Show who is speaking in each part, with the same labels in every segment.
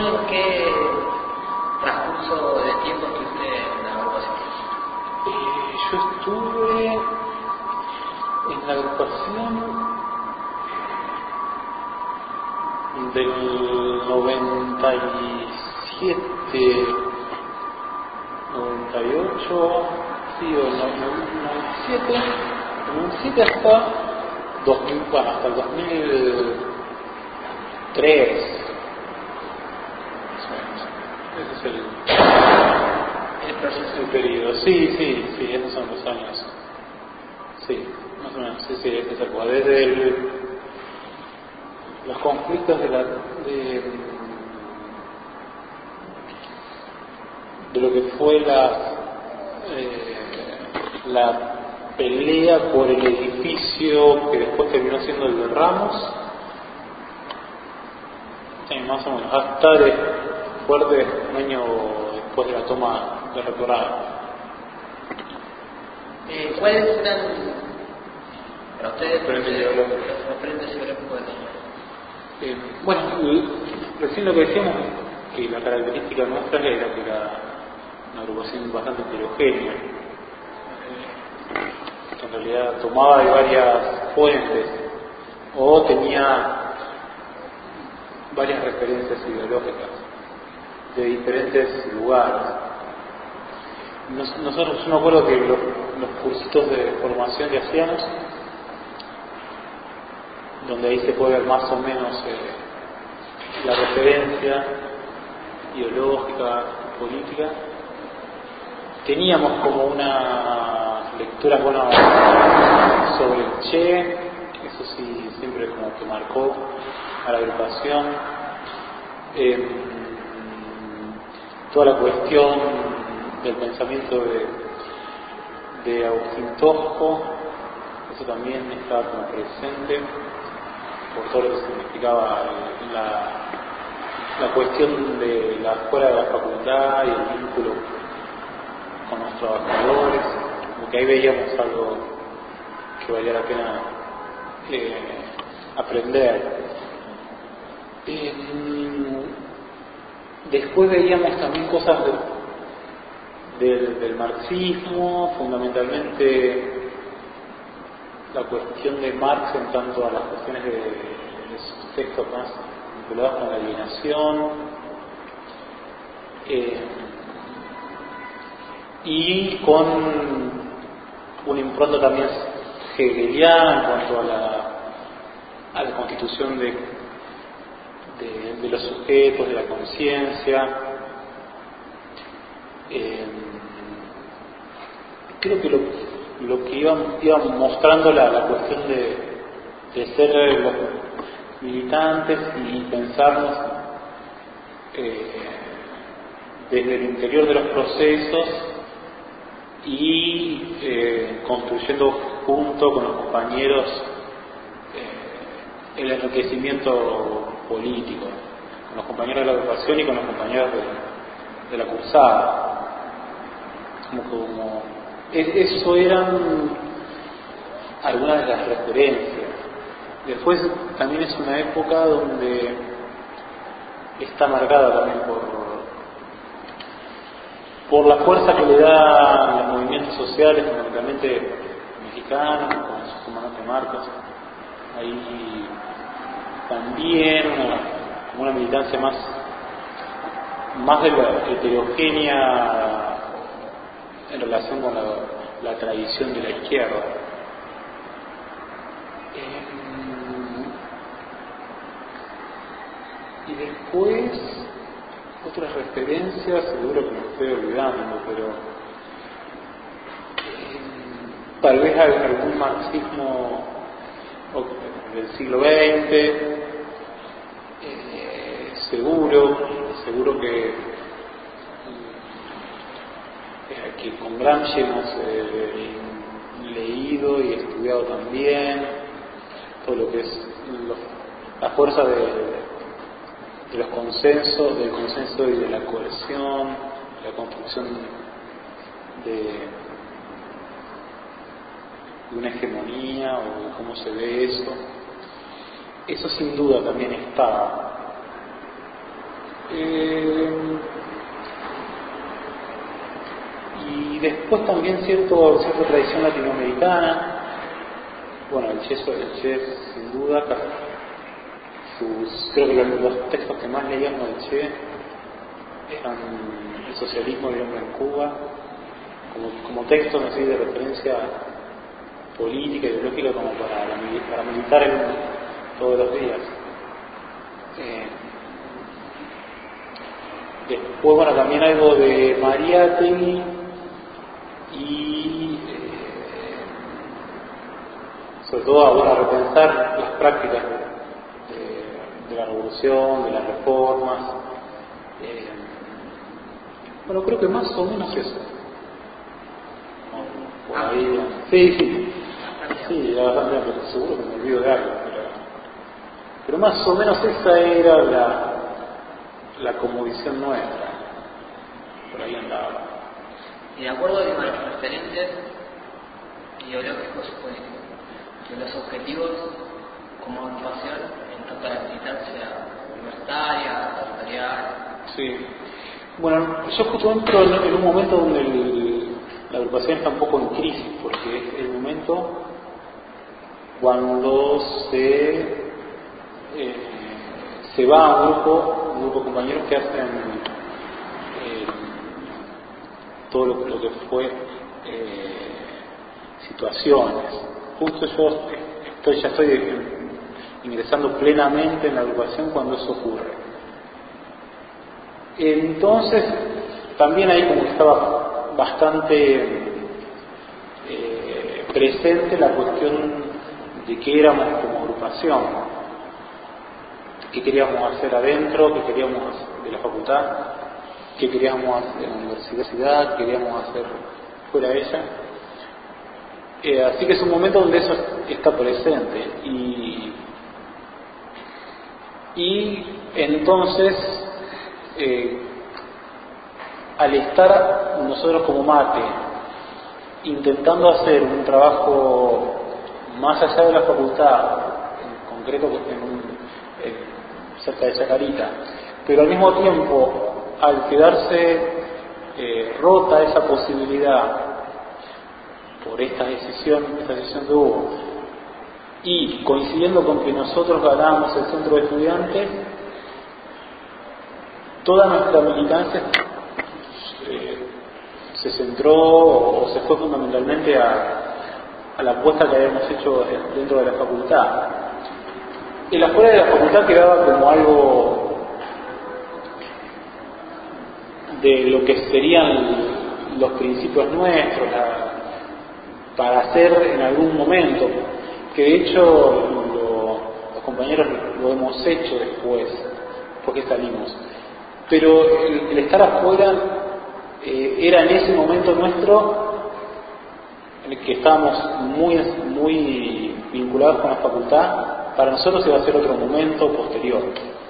Speaker 1: en qué transcurso de tiempo estuviste en la agrupación?
Speaker 2: Yo estuve en la agrupación del 97, 98, sí, o 97, 97 hasta 2000, bueno, hasta el 2003. Ese es el proceso, el periodo. Sí, esos son los años. Sí, más o menos, sí, es esa cosa. Desde los conflictos de lo que fue la pelea por el edificio que después terminó siendo el de Ramos, sí, más o menos, hasta fuerte un año después de la toma de rectorado.
Speaker 1: ¿Cuáles eran para ustedes los frentes ideológicos de
Speaker 2: bueno, recién lo que decíamos, que la característica nuestra era que era una agrupación bastante heterogénea, que en realidad tomaba de varias fuentes o tenía varias referencias ideológicas de diferentes lugares. Nosotros, yo me acuerdo que los cursitos de formación que hacíamos, donde ahí se puede ver más o menos la referencia ideológica, política, teníamos como una lectura buena sobre el Che, eso sí, siempre como que marcó a la agrupación. Toda la cuestión del pensamiento de Agustín Tosco, eso también estaba como presente por todo lo que significaba la cuestión de la escuela de la facultad y el vínculo con los trabajadores, como que ahí veíamos algo que valía la pena aprender. Después veíamos también cosas del marxismo, fundamentalmente la cuestión de Marx en tanto a las cuestiones de sus textos más vinculados con la alienación, y con una impronta también hegeliana en cuanto a la constitución de los sujetos, de la conciencia. Creo que lo que iban mostrando la cuestión de ser los militantes y pensarnos desde el interior de los procesos y construyendo junto con los compañeros el enriquecimiento político, con los compañeros de la agrupación y con los compañeros de la cursada. Como eso eran algunas de las referencias. Después también es una época donde está marcada también por la fuerza que le da los movimientos sociales, fundamentalmente mexicanos, con su comandante Marcos. Ahí también una militancia más de la heterogénea en relación con la tradición de la izquierda. Y después otras referencias, seguro que me estoy olvidando, pero tal vez algún marxismo del siglo XX, seguro que con Gramsci hemos leído y estudiado también todo lo que es la fuerza de los consensos, del consenso y de la cohesión, la construcción de una hegemonía o de cómo se ve eso sin duda también está. Y después también cierta tradición latinoamericana. Bueno, el Che sin duda, creo que los textos que más leíamos del Che eran El socialismo del hombre en Cuba, como textos así de referencia política, ideológica, como para militar todos los días. Después, bueno, también algo de Mariátegui y sobre todo a repensar las prácticas de la revolución, de las reformas. Bueno, creo que más o menos eso. Por ahí. Sí, ya bastante, pero seguro que me olvido de algo. Pero más o menos esa era la cosmovisión nuestra. Por ahí andaba.
Speaker 1: Y de acuerdo con los referentes ideológicos, pues, que los objetivos como agrupación en tanto la militancia universitaria, territorial.
Speaker 2: Sí. Bueno, yo justo entro en un momento donde la agrupación está un poco en crisis, porque es el momento cuando se va a un grupo de compañeros que hacen todo lo que fue situaciones. Justo yo ya estoy ingresando plenamente en la agrupación cuando eso ocurre. Entonces, también ahí como que estaba bastante presente la cuestión de qué éramos como agrupación, qué queríamos hacer adentro, qué queríamos hacer de la facultad, qué queríamos hacer en la universidad, qué queríamos hacer fuera de ella. Así que es un momento donde eso está presente y entonces al estar nosotros como Mate intentando hacer un trabajo más allá de la facultad, en concreto cerca de Chacarita, pero al mismo tiempo al quedarse rota esa posibilidad por esta decisión que hubo, y coincidiendo con que nosotros ganamos el centro de estudiantes, toda nuestra militancia se centró o se fue fundamentalmente a la apuesta que habíamos hecho dentro de la facultad. El afuera de la facultad quedaba como algo de lo que serían los principios nuestros para hacer en algún momento, que de hecho los compañeros lo hemos hecho después, porque salimos. Pero el estar afuera era en ese momento nuestro, en el que estábamos muy vinculados con la facultad. Para nosotros iba a ser otro momento posterior.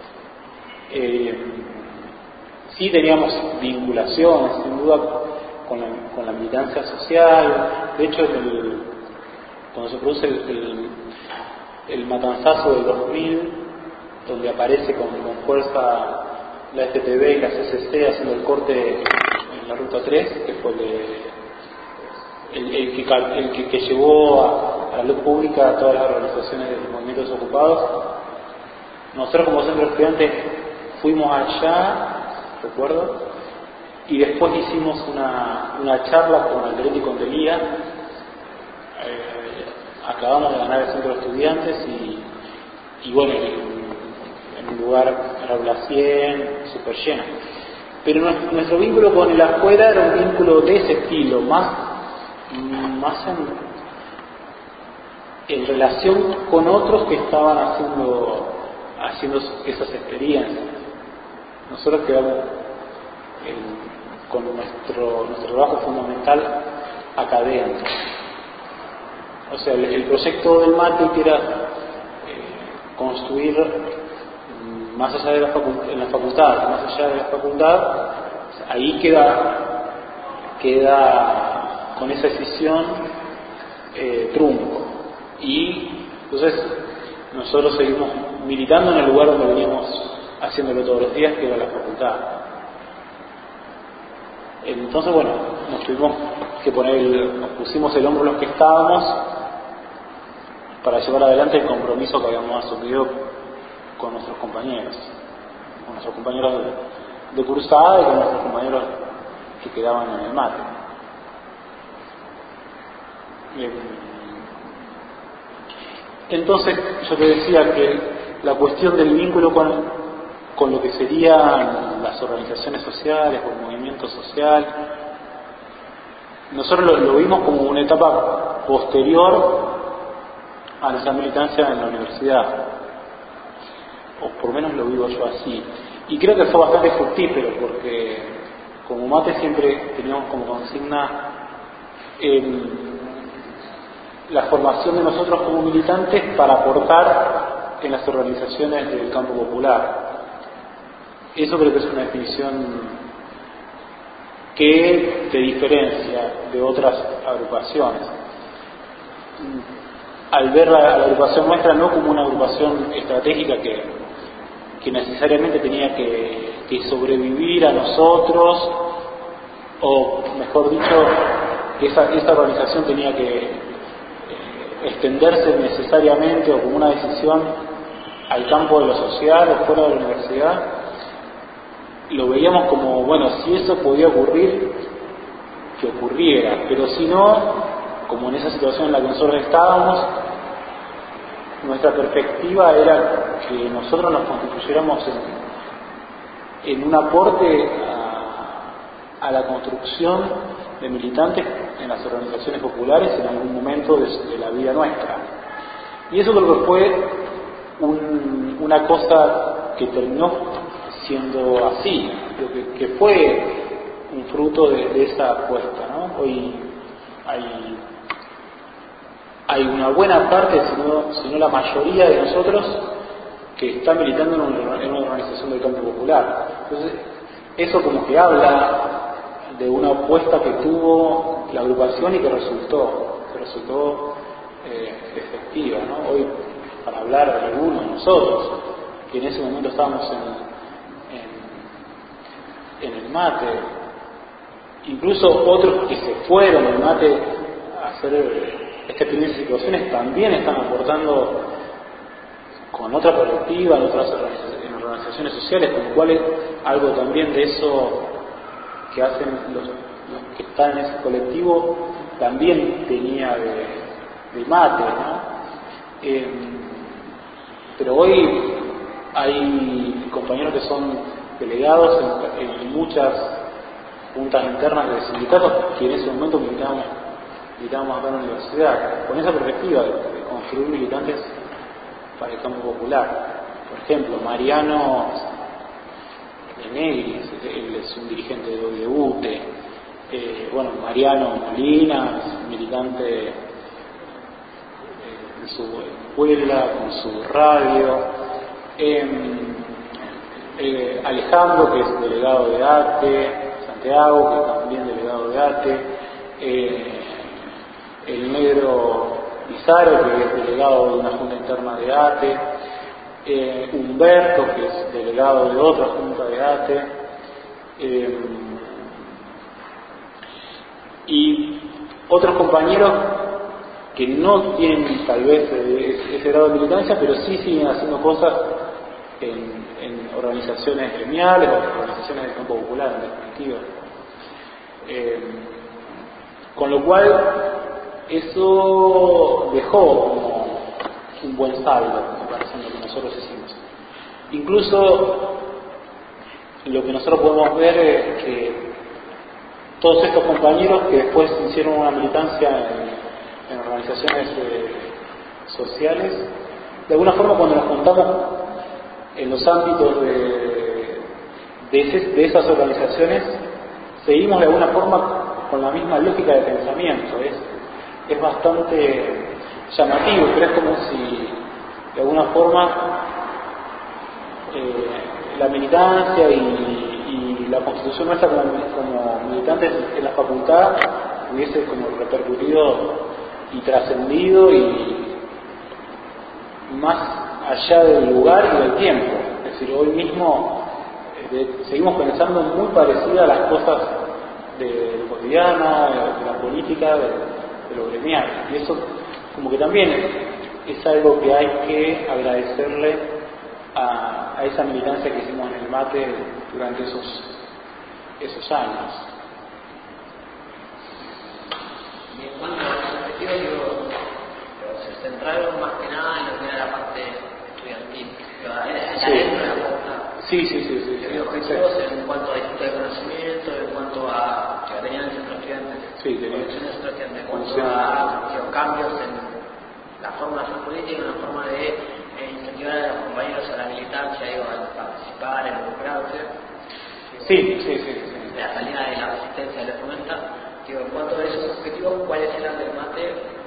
Speaker 2: Sí teníamos vinculaciones, sin duda, con la militancia social. De hecho, cuando se produce el matanzazo del 2000, donde aparece con fuerza la FPV y la CCC haciendo el corte en la ruta 3, que fue el que llevó a la luz pública a todas las organizaciones de los movimientos ocupados. Nosotros como centro de estudiantes fuimos allá, recuerdo, y después hicimos una charla con Alderete y con Delía. Acabamos de ganar el centro de estudiantes y bueno, en un lugar Raúl 100, súper lleno. Pero nuestro vínculo con el afuera era un vínculo de ese estilo, más en relación con otros que estaban haciendo esas experiencias. Nosotros quedamos con nuestro trabajo fundamental acá adentro. O sea, el proyecto del Mate, que era construir más allá de en la facultad, más allá de la facultad, ahí queda con esa decisión trunco. Y entonces nosotros seguimos militando en el lugar donde veníamos haciéndolo todos los días, que era la facultad. Entonces, bueno, nos tuvimos que nos pusimos el hombro los que estábamos para llevar adelante el compromiso que habíamos asumido con nuestros compañeros de cursada y con nuestros compañeros que quedaban en el mate. Entonces, yo te decía que la cuestión del vínculo con lo que serían las organizaciones sociales o el movimiento social, nosotros lo vimos como una etapa posterior a nuestra militancia en la universidad, o por lo menos lo vivo yo así, y creo que fue bastante fructífero, porque como mate siempre teníamos como consigna la formación de nosotros como militantes para aportar en las organizaciones del campo popular. Eso creo que es una definición que te diferencia de otras agrupaciones. Al ver la agrupación nuestra no como una agrupación estratégica que necesariamente tenía que sobrevivir a nosotros, o mejor dicho, que esta organización tenía que extenderse necesariamente o como una decisión al campo de lo social o fuera de la universidad. Lo veíamos como, bueno, si eso podía ocurrir, que ocurriera, pero si no, como en esa situación en la que nosotros estábamos, nuestra perspectiva era que nosotros nos constituyéramos en un aporte a la construcción de militantes en las organizaciones populares en algún momento de la vida nuestra. Y eso creo que fue una cosa que terminó siendo así, que fue un fruto de esa apuesta, ¿no? Hoy hay una buena parte, si no la mayoría de nosotros, que está militando en una organización del campo popular. Entonces, eso como que habla de una apuesta que tuvo la agrupación y que resultó efectiva, ¿no? Hoy, para hablar de algunos de nosotros, que en ese momento estábamos en el mate, incluso otros que se fueron del mate a hacer estas primeras situaciones, también están aportando con otra perspectiva en otras organizaciones sociales, con lo cual algo también de eso que hacen los que están en ese colectivo también tenía de mate, ¿no? Pero hoy hay compañeros que son delegados en muchas juntas internas de sindicatos que en ese momento militábamos acá en la universidad, con esa perspectiva de construir militantes para el campo popular. Por ejemplo, Mariano de Negri, él es un dirigente de UTE, bueno, Mariano Molina, militante en su escuela, con su radio, Alejandro, que es delegado de ATE, Santiago, que es también delegado de ATE, el negro Pizarro, que es delegado de una junta interna de ATE, Humberto, que es delegado de otra junta de ATE, y otros compañeros que no tienen tal vez ese grado de militancia, pero sí siguen haciendo cosas en organizaciones gremiales o organizaciones del campo popular, en definitiva. Con lo cual, eso dejó como un buen saldo en comparación a lo que nosotros hicimos. Incluso lo que nosotros podemos ver es que todos estos compañeros que después hicieron una militancia en organizaciones sociales, de alguna forma cuando nos juntamos en los ámbitos de esas organizaciones, seguimos de alguna forma con la misma lógica de pensamiento. Es bastante llamativo, pero es como si de alguna forma la militancia y la constitución nuestra como militantes en la facultad hubiese como repercutido y trascendido y más allá del lugar y del tiempo. Es Es decir, hoy mismo seguimos pensando muy parecidas a las cosas de lo cotidiano, de la política, de lo gremial. Y eso como que también es algo que hay que agradecerle a esa militancia que hicimos en el mate durante esos años.
Speaker 1: Y en cuanto a los objetivos, se centraron más que nada en lo que era la parte estudiantil. Dentro de la facultad.
Speaker 2: Sí.
Speaker 1: Objetivos en cuanto a disputa de conocimiento, en cuanto a que tenían el centro de estudiantes.
Speaker 2: Sí, tenían.
Speaker 1: En cuanto a cambios en la forma de hacer política, una forma de incentivar a los compañeros a la militancia, a participar, a involucrarse.
Speaker 2: Sí.
Speaker 1: La salida de la resistencia de la fomenta. En cuanto a esos objetivos, ¿cuáles eran del mate?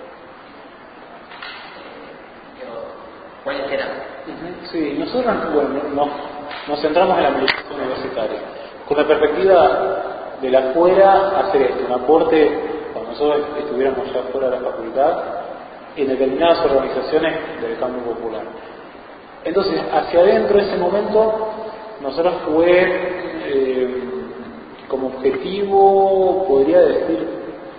Speaker 1: ¿Cuáles eran?
Speaker 2: Sí, nosotros nos centramos en la militancia universitaria. Con la perspectiva de la afuera, hacer esto, un aporte, cuando nosotros estuviéramos ya fuera de la facultad, en determinadas organizaciones del campo popular. Entonces, hacia adentro, en ese momento, nosotros fue como objetivo, podría decir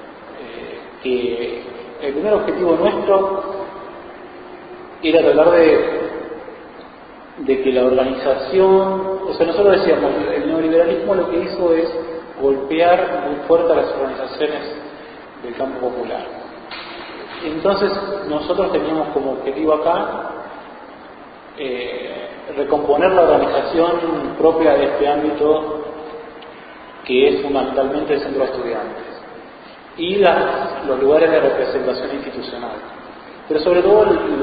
Speaker 2: que el primer objetivo nuestro era tratar de que la organización, o sea, nosotros decíamos, el neoliberalismo lo que hizo es golpear muy fuerte a las organizaciones del campo popular. Entonces, nosotros teníamos como objetivo acá recomponer la organización propia de este ámbito, que es fundamentalmente el centro de estudiantes, y los lugares de representación institucional. Pero sobre todo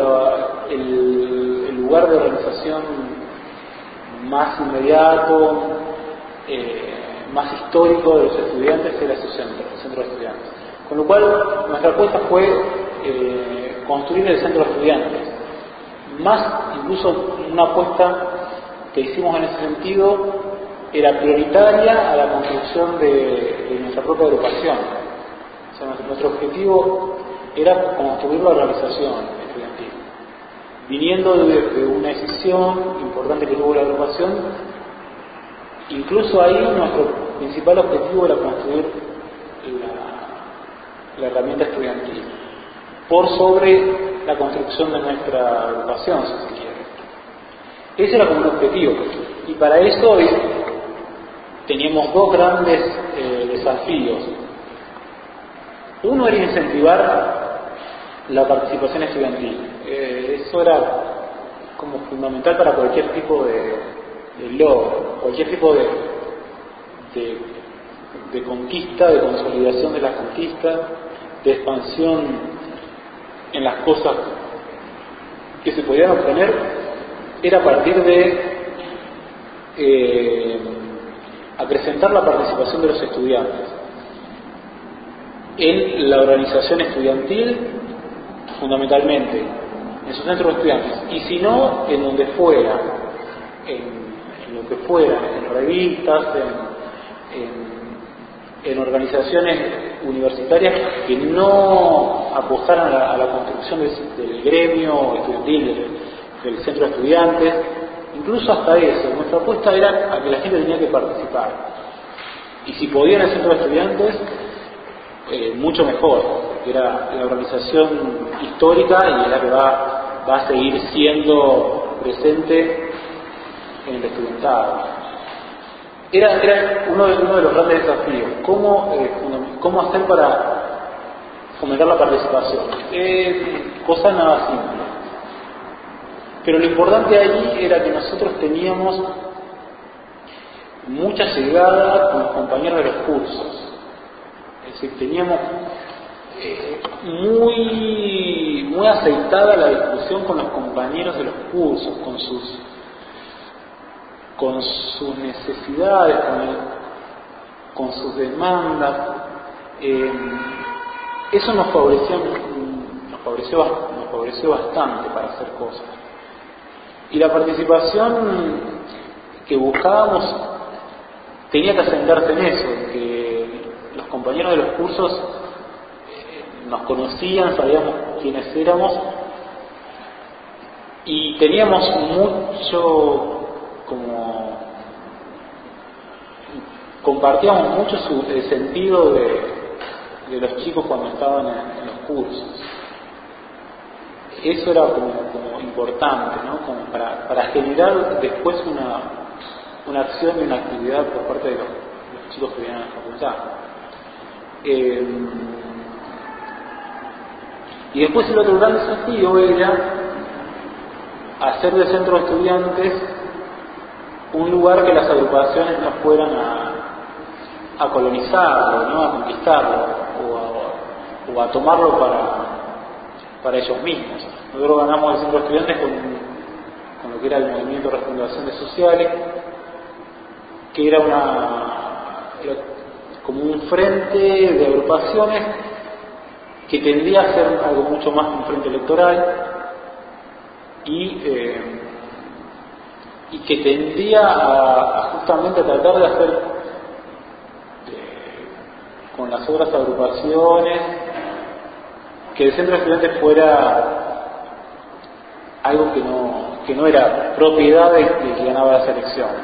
Speaker 2: el lugar de organización más inmediato, más histórico de los estudiantes era su centro, el centro de estudiantes. Con lo cual nuestra apuesta fue construir el centro de estudiantes. Más incluso una apuesta que hicimos en ese sentido era prioritaria a la construcción de nuestra propia agrupación. O sea, nuestro objetivo era construir la organización estudiantil. Viniendo de una decisión importante que tuvo la agrupación, incluso ahí nuestro principal objetivo era construir la herramienta estudiantil, por sobre la construcción de nuestra agrupación, si se quiere. Ese era como un objetivo. Y para eso teníamos dos grandes desafíos. Uno era incentivar la participación estudiantil. Eso era como fundamental para cualquier tipo de logro, cualquier tipo de conquista, de consolidación de las conquistas, de expansión en las cosas que se podían obtener, era a partir de acrecentar la participación de los estudiantes en la organización estudiantil, fundamentalmente en sus centros de estudiantes, y si no, en donde fuera, en lo que fuera, en revistas, en organizaciones universitarias que no apostaran a la construcción del gremio estudiantil, del centro de estudiantes, incluso hasta eso. Nuestra apuesta era a que la gente tenía que participar, y si podía en el centro de estudiantes, mucho mejor, que era la organización histórica y la que va a seguir siendo presente en el estudiantado. Era uno de los grandes desafíos, cómo hacer para fomentar la participación. Cosa nada simple. Pero lo importante ahí era que nosotros teníamos mucha llegada con los compañeros de los cursos. Es decir, teníamos muy aceitada la discusión con los compañeros de los cursos, con sus necesidades, con sus demandas. Eso nos favoreció bastante para hacer cosas. Y la participación que buscábamos tenía que asentarse en eso, que los compañeros de los cursos nos conocían, sabíamos quiénes éramos, y teníamos como compartíamos mucho el sentido de los chicos cuando estaban en los cursos. Eso era como importante, ¿no? Como para generar después una acción y una actividad por parte de los chicos que vienen a la facultad. Y después el otro gran desafío era hacer del centro de estudiantes un lugar que las agrupaciones no fueran a colonizarlo, ¿no? A conquistarlo o a tomarlo para ellos mismos. Nosotros ganamos el centro de estudiantes con lo que era el movimiento de refundación de sociales, que era como un frente de agrupaciones que tendría a ser algo mucho más que un frente electoral y que tendría justamente a tratar de hacer con las otras agrupaciones que el centro de estudiantes fuera algo que no era propiedad del que ganaba las elecciones,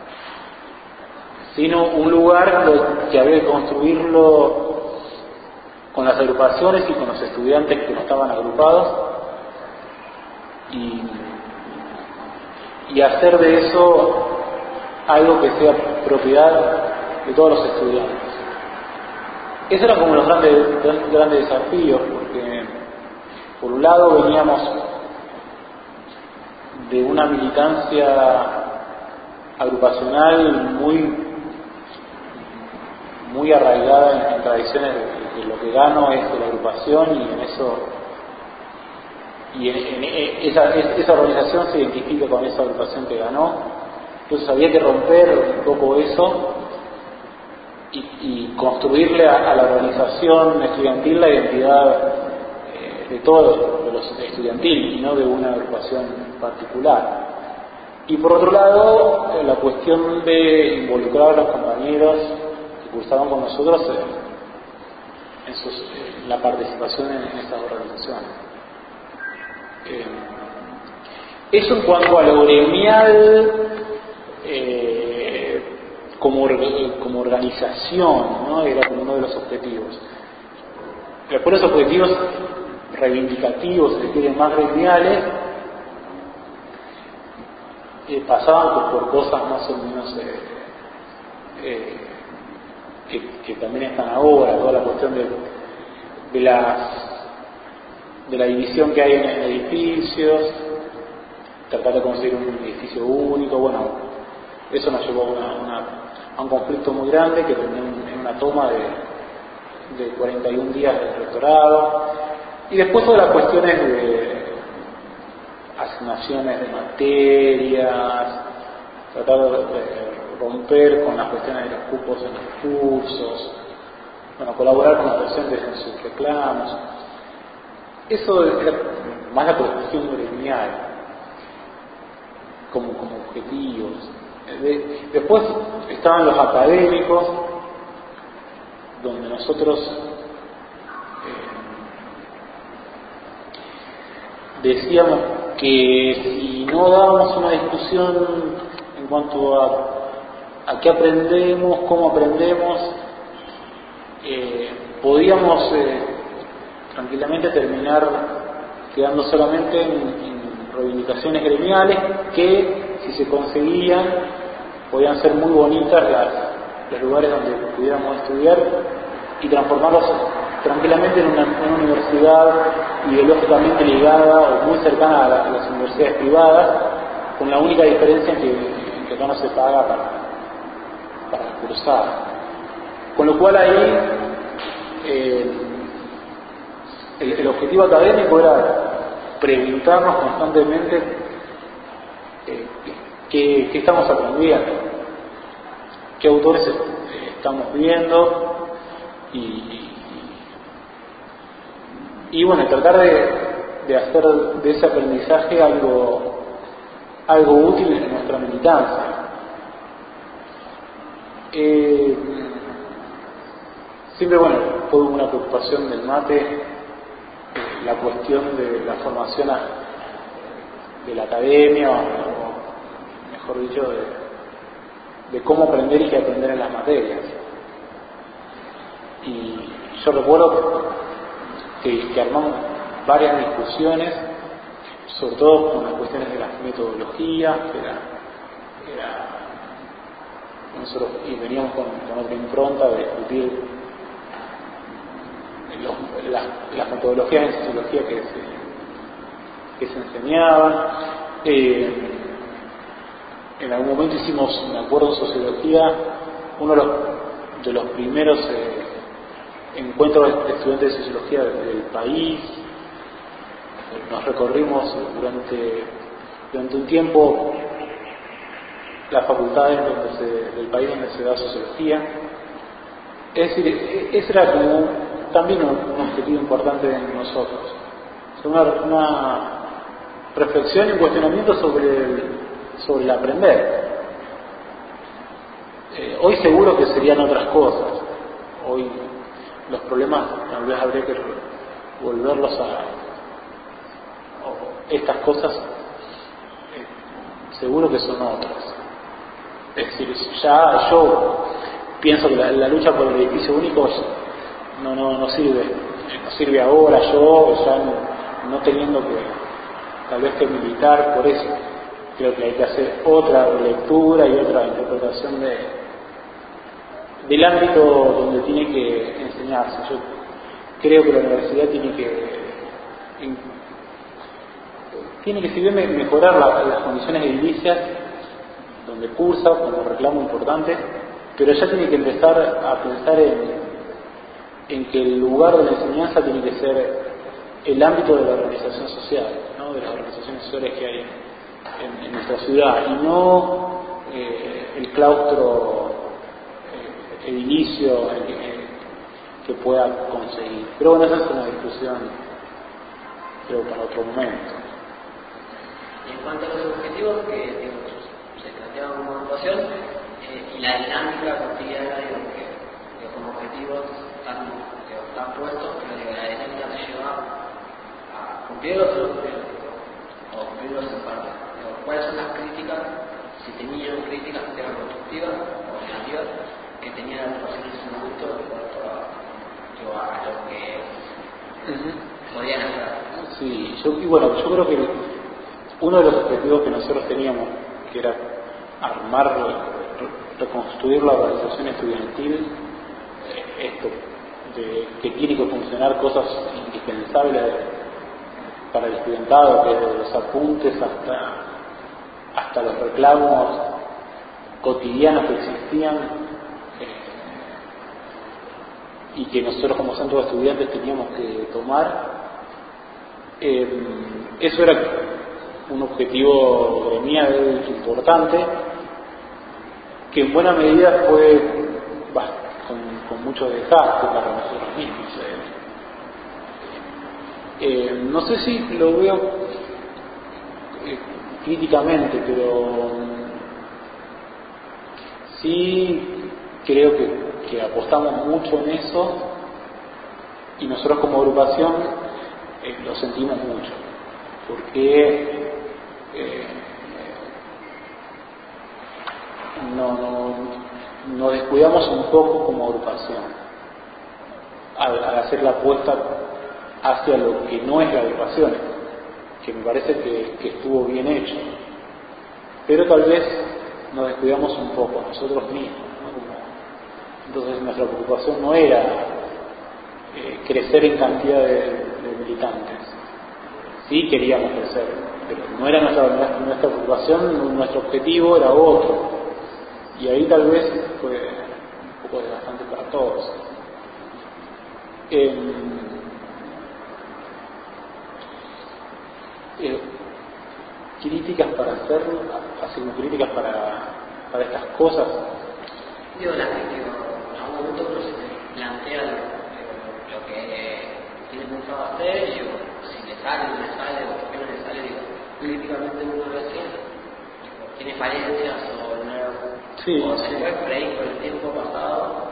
Speaker 2: sino un lugar que había que construirlo con las agrupaciones y con los estudiantes que no estaban agrupados y hacer de eso algo que sea propiedad de todos los estudiantes. Esos eran como los grandes desafíos, porque por un lado veníamos de una militancia agrupacional muy arraigada en tradiciones de lo que gano es de la agrupación, y esa organización se identifica con esa agrupación que ganó. Entonces había que romper un poco eso y construirle a la organización estudiantil la identidad de todos los estudiantiles y no de una agrupación particular. Y por otro lado, la cuestión de involucrar a los compañeros que cursaban con nosotros en la participación en estas organizaciones. Eso en cuanto a lo gremial como organización, ¿no? Era como uno de los objetivos. Después los objetivos reivindicativos, si se quieren, más gremiales, pasaban por cosas más o menos que también están ahora, toda la cuestión de la división que hay en edificios, tratar de conseguir un edificio único. Bueno, eso nos llevó a un conflicto muy grande que terminó en una toma de 41 días del rectorado, y después todas las cuestiones de asignaciones de materias, tratar de romper con las cuestiones de los cupos en los cursos, bueno, colaborar con los docentes en sus reclamos. Eso era más la cuestión gremial, como objetivos. Después estaban los académicos, donde nosotros decíamos que si no dábamos una discusión en cuanto a qué aprendemos, cómo aprendemos, podíamos tranquilamente terminar quedando solamente en reivindicaciones gremiales que, si se conseguían, podían ser muy bonitas los lugares donde pudiéramos estudiar y transformarlos tranquilamente en una universidad ideológicamente ligada o muy cercana a las universidades privadas, con la única diferencia en que acá no se paga para cursar. Con lo cual ahí el objetivo académico era preguntarnos constantemente qué estamos aprendiendo, qué autores estamos viendo y bueno, tratar de hacer de ese aprendizaje algo útil en nuestra militancia. Siempre, bueno, fue una preocupación del mate la cuestión de la formación de la academia, o mejor mejor dicho, de cómo aprender y qué aprender en las materias. Y yo recuerdo que armamos varias discusiones, sobre todo con las cuestiones de las metodologías, nosotros y veníamos con otra impronta de discutir las metodologías en sociología que se enseñaban. En algún momento hicimos, me acuerdo, en sociología, uno de los primeros encuentros de estudiantes de sociología del país. Nos recorrimos durante un tiempo las facultades del país donde se da sociología. Es decir, ese era como también un objetivo importante de nosotros. Una reflexión y un cuestionamiento sobre el aprender. Hoy seguro que serían otras cosas. Hoy los problemas tal vez habría que volverlos estas cosas seguro que son otras. Es decir, ya yo pienso que la lucha por el edificio único no sirve ahora, yo ya no teniendo que tal vez que militar por eso. Creo que hay que hacer otra lectura y otra interpretación del ámbito donde tiene que enseñarse. Yo creo que la universidad tiene que si bien mejorar las condiciones edilicias donde cursa como reclamo importante, pero ya tiene que empezar a pensar en que el lugar de la enseñanza tiene que ser el ámbito de la organización social, ¿no? De las organizaciones sociales que hay en nuestra ciudad, y no el claustro edilicio que pueda conseguir. Pero bueno, esa es una discusión, creo, para otro momento.
Speaker 1: En cuanto a los objetivos que se planteaban como agrupación y la dinámica cotidiana, que como objetivos están puestos, pero la dinámica se lleva a cumplirlos o cumplirlos en parte. ¿Cuáles son las críticas, si tenían críticas que eran constructivas o negativas, que tenían la agrupación en ese momento en cuanto a lo que podían hacer?
Speaker 2: Sí, yo creo que uno de los objetivos que nosotros teníamos, que era reconstruir la organización estudiantil, esto de que tiene que funcionar cosas indispensables para el estudiantado, desde los apuntes hasta los reclamos cotidianos que existían, y que nosotros como centro de estudiantes teníamos que tomar. Eso era un objetivo gremial importante, que en buena medida fue con mucho desgaste para nosotros mismos. No sé si lo veo críticamente, pero sí creo que apostamos mucho en eso, y nosotros como agrupación lo sentimos mucho, porque nos descuidamos un poco como agrupación al hacer la apuesta hacia lo que no es la agrupación, que me parece que estuvo bien hecho, pero tal vez nos descuidamos un poco nosotros mismos, ¿no? Entonces nuestra preocupación no era crecer en cantidad de militantes. Sí queríamos crecer, pero no era nuestra preocupación, nuestro objetivo era otro, y ahí tal vez fue un poco desgastante para todos. Críticas para hacerlo, haciendo críticas para estas cosas.
Speaker 1: Digo, en algún momento se plantea lo que tiene pensado hacer, y si le sale, no le sale, o por qué no le sale, digo, críticamente uno lo hace, tiene falencias o no, o después por ahí por el tiempo pasado,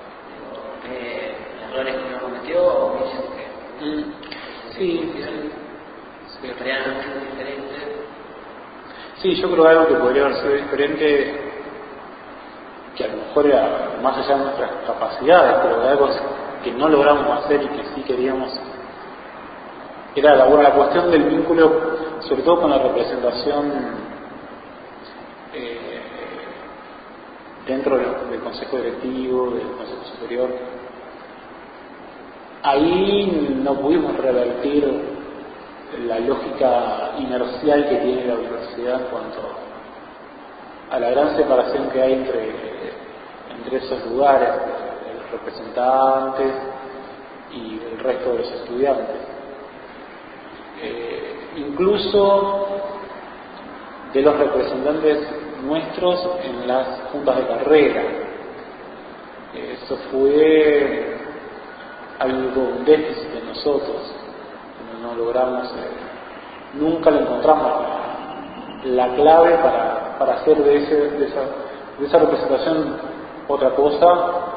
Speaker 1: errores que no cometió, o vicios que estarían mucho diferentes.
Speaker 2: Sí, yo creo que algo que podría haber sido diferente, que a lo mejor era más allá de nuestras capacidades, pero de algo que no logramos hacer y que sí queríamos, era la cuestión del vínculo, sobre todo con la representación dentro del Consejo Directivo, del Consejo Superior. Ahí no pudimos revertir la lógica inercial que tiene la universidad en cuanto a la gran separación que hay entre esos lugares, de los representantes y el resto de los estudiantes. Incluso de los representantes nuestros en las juntas de carrera. Eso fue algo, un déficit de nosotros. No logramos, nunca le encontramos la clave para hacer de esa representación otra cosa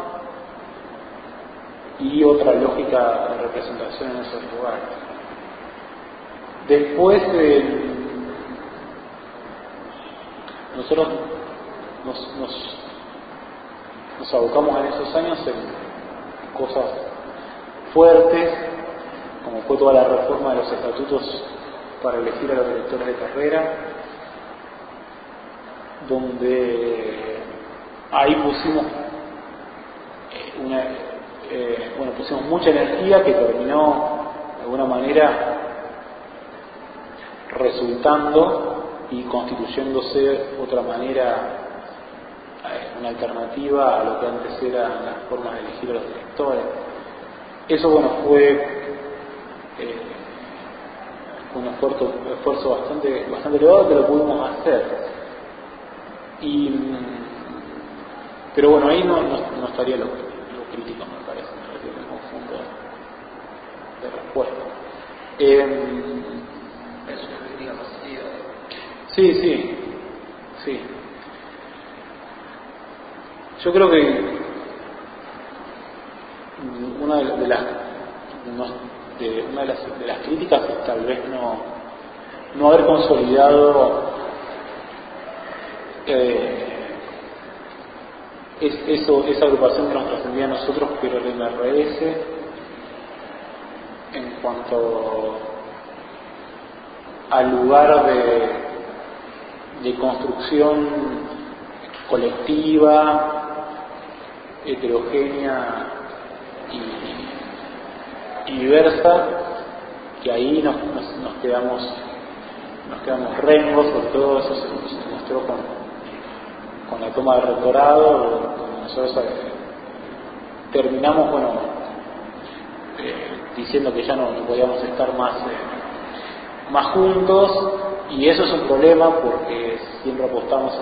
Speaker 2: y otra lógica de representación en esos lugares. Después nosotros nos abocamos en esos años en cosas fuertes, como fue toda la reforma de los estatutos para elegir a los directores de carrera, donde ahí pusimos pusimos mucha energía que terminó de alguna manera resultando y constituyéndose otra manera, una alternativa a lo que antes eran las formas de elegir a los directores. Eso fue un esfuerzo bastante elevado, pero lo pudimos hacer. Pero ahí no estaría lo crítico, me parece, en el conjunto de respuesta.
Speaker 1: Es una crítica positiva.
Speaker 2: Sí. Yo creo que una de las críticas es tal vez no haber consolidado esa agrupación que nos trascendía a nosotros, pero el MRS, en cuanto al lugar de construcción colectiva, heterogénea y diversa, que ahí nos quedamos rengos. Sobre todo eso se mostró con la toma del rectorado, donde nosotros terminamos diciendo que ya no podíamos estar más juntos, y eso es un problema porque siempre apostamos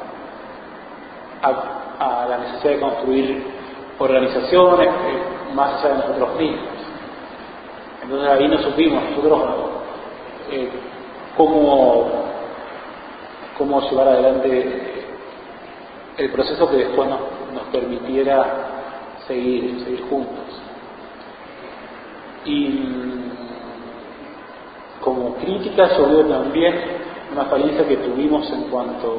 Speaker 2: a la necesidad de construir organizaciones más allá de nosotros mismos. Entonces ahí no supimos nosotros cómo llevar adelante el proceso que después nos permitiera seguir juntos. Y como crítica yo veo también una falencia que tuvimos en cuanto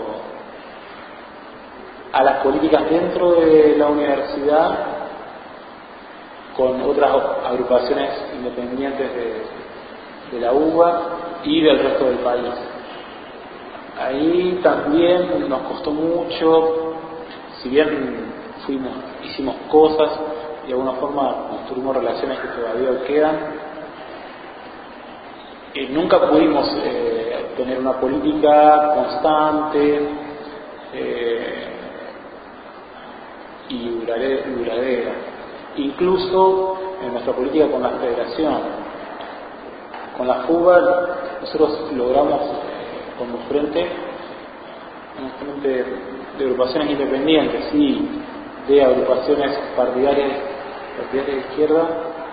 Speaker 2: a las políticas dentro de la universidad con otras agrupaciones independientes de la UBA y del resto del país. Ahí también nos costó mucho, si bien hicimos cosas y de alguna forma construimos relaciones que todavía quedan, nunca pudimos tener una política constante y duradera. Incluso en nuestra política con la federación, con la FUBA, nosotros logramos como frente de agrupaciones independientes y de agrupaciones partidarias de izquierda,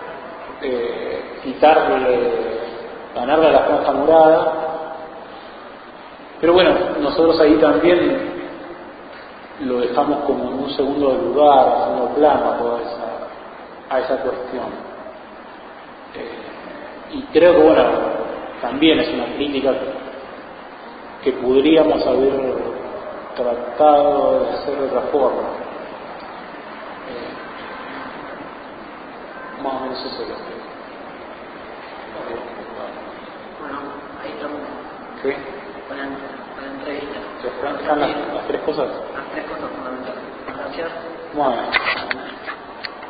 Speaker 2: ganarle a la franja morada. Pero nosotros ahí también lo dejamos como en un segundo lugar, en segundo plano a esa cuestión. Y creo que también es una crítica que podríamos haber tratado de hacer de otra forma. Más o menos eso es lo que...
Speaker 1: Bueno, ahí estamos.
Speaker 2: ¿Sí?
Speaker 1: Con la entrevista.
Speaker 2: ¿Están las tres cosas?
Speaker 1: Las tres cosas fundamentales. Gracias.
Speaker 2: Bueno.